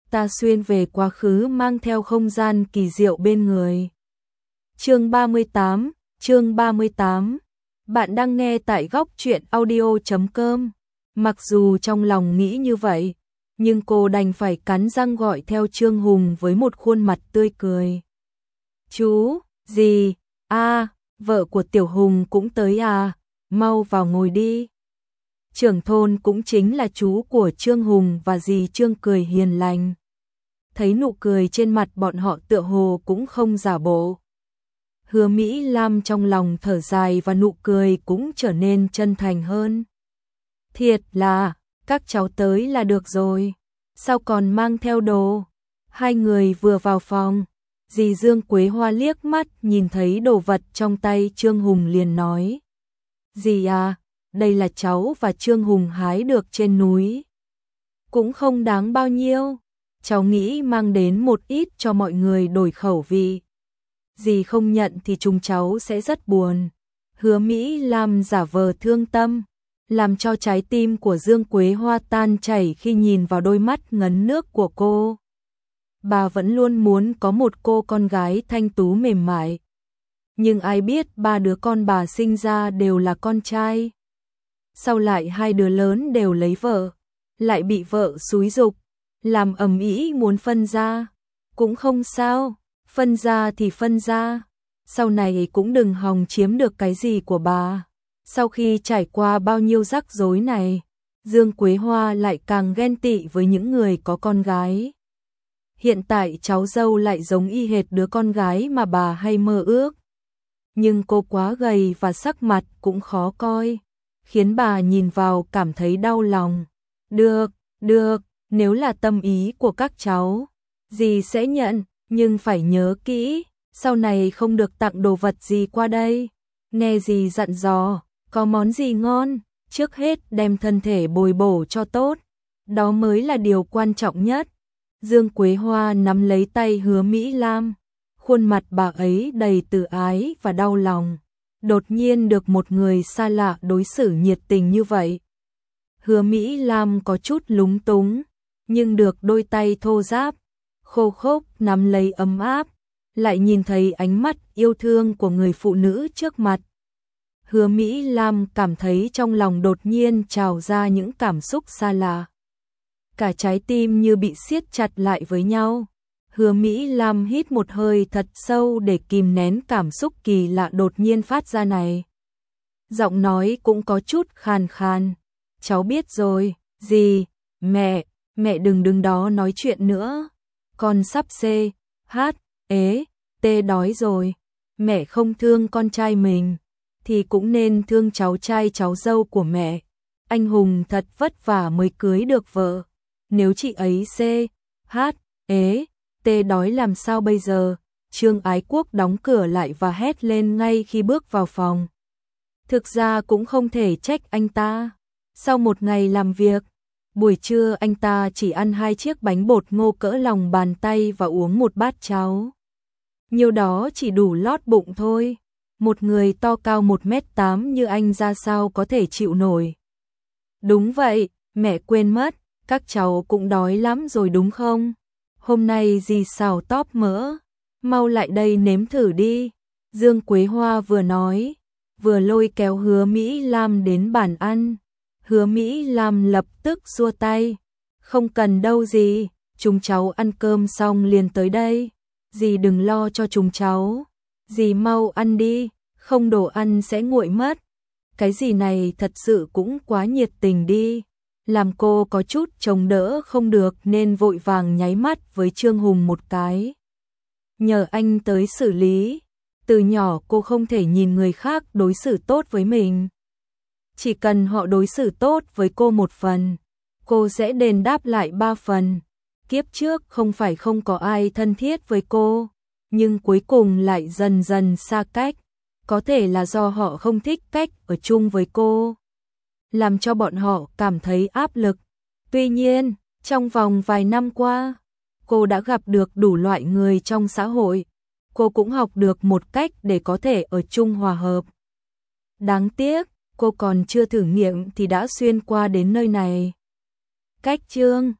ta xuyên về quá khứ mang theo không gian kỳ diệu bên người. Chương 38. Bạn đang nghe tại góc truyện audio.com. Mặc dù trong lòng nghĩ như vậy, nhưng cô đành phải cắn răng gọi theo Trương Hùng với một khuôn mặt tươi cười. Chú, dì, vợ của Tiểu Hùng cũng tới à, mau vào ngồi đi. Trưởng thôn cũng chính là chú của Trương Hùng và dì Trương cười hiền lành. Thấy nụ cười trên mặt bọn họ tựa hồ cũng không giả bộ. Hứa Mỹ Lam trong lòng thở dài và nụ cười cũng trở nên chân thành hơn. Thiệt là, các cháu tới là được rồi, sao còn mang theo đồ? Hai người vừa vào phòng, dì Dương Quế Hoa liếc mắt nhìn thấy đồ vật trong tay Trương Hùng liền nói. Dì à, đây là cháu và Trương Hùng hái được trên núi. Cũng không đáng bao nhiêu, cháu nghĩ mang đến một ít cho mọi người đổi khẩu vị. Dì không nhận thì chúng cháu sẽ rất buồn. Hứa Mỹ Lam giả vờ thương tâm, làm cho trái tim của Dương Quế Hoa tan chảy khi nhìn vào đôi mắt ngấn nước của cô. Bà vẫn luôn muốn có một cô con gái thanh tú mềm mại. Nhưng ai biết ba đứa con bà sinh ra đều là con trai. Sau lại hai đứa lớn đều lấy vợ, lại bị vợ xúi giục, làm ầm ĩ muốn phân ra. Cũng không sao, phân ra thì phân ra, sau này cũng đừng hòng chiếm được cái gì của bà. Sau khi trải qua bao nhiêu rắc rối này, Dương Quế Hoa lại càng ghen tị với những người có con gái. Hiện tại cháu dâu lại giống y hệt đứa con gái mà bà hay mơ ước. Nhưng cô quá gầy và sắc mặt cũng khó coi, khiến bà nhìn vào cảm thấy đau lòng. Được, nếu là tâm ý của các cháu, dì sẽ nhận, nhưng phải nhớ kỹ, sau này không được tặng đồ vật gì qua đây. Nghe dì dặn dò, có món gì ngon, trước hết đem thân thể bồi bổ cho tốt, đó mới là điều quan trọng nhất. Dương Quế Hoa nắm lấy tay Hứa Mỹ Lam, khuôn mặt bà ấy đầy từ ái và đau lòng. Đột nhiên được một người xa lạ đối xử nhiệt tình như vậy. Hứa Mỹ Lam có chút lúng túng, nhưng được đôi tay thô ráp, khô khốc nắm lấy ấm áp, lại nhìn thấy ánh mắt yêu thương của người phụ nữ trước mặt. Hứa Mỹ Lam cảm thấy trong lòng đột nhiên trào ra những cảm xúc xa lạ. Cả trái tim như bị siết chặt lại với nhau. Hứa Mỹ Lam hít một hơi thật sâu để kìm nén cảm xúc kỳ lạ đột nhiên phát ra này. Giọng nói cũng có chút khàn khàn. Cháu biết rồi, dì, mẹ đừng đứng đó nói chuyện nữa. Con sắp đói rồi. Mẹ không thương con trai mình, thì cũng nên thương cháu trai cháu dâu của mẹ. Anh Hùng thật vất vả mới cưới được vợ. Nếu chị ấy đói làm sao bây giờ? Trương Ái Quốc đóng cửa lại và hét lên ngay khi bước vào phòng. Thực ra cũng không thể trách anh ta. Sau một ngày làm việc, buổi trưa anh ta chỉ ăn 2 chiếc bánh bột ngô cỡ lòng bàn tay và uống một bát cháo. Nhiều đó chỉ đủ lót bụng thôi. Một người to cao 1m8 như anh ra sao có thể chịu nổi. Đúng vậy, mẹ quên mất, các cháu cũng đói lắm rồi đúng không? Hôm nay dì xào tóp mỡ, mau lại đây nếm thử đi. Dương Quế Hoa vừa nói, vừa lôi kéo Hứa Mỹ Lam đến bàn ăn. Hứa Mỹ Lam lập tức xua tay. Không cần đâu dì, chúng cháu ăn cơm xong liền tới đây. Dì đừng lo cho chúng cháu. Dì mau ăn đi, không đồ ăn sẽ nguội mất. Cái gì này thật sự cũng quá nhiệt tình đi. Làm cô có chút chống đỡ không được nên vội vàng nháy mắt với Trương Hùng một cái. Nhờ anh tới xử lý. Từ nhỏ cô không thể nhìn người khác đối xử tốt với mình. Chỉ cần họ đối xử tốt với cô một phần, cô sẽ đền đáp lại 3 phần. Kiếp trước không phải không có ai thân thiết với cô, nhưng cuối cùng lại dần dần xa cách. Có thể là do họ không thích cách ở chung với cô, làm cho bọn họ cảm thấy áp lực. Tuy nhiên, trong vòng vài năm qua, cô đã gặp được đủ loại người trong xã hội. Cô cũng học được một cách để có thể ở chung hòa hợp. Đáng tiếc, cô còn chưa thử nghiệm thì đã xuyên qua đến nơi này. Cách Trương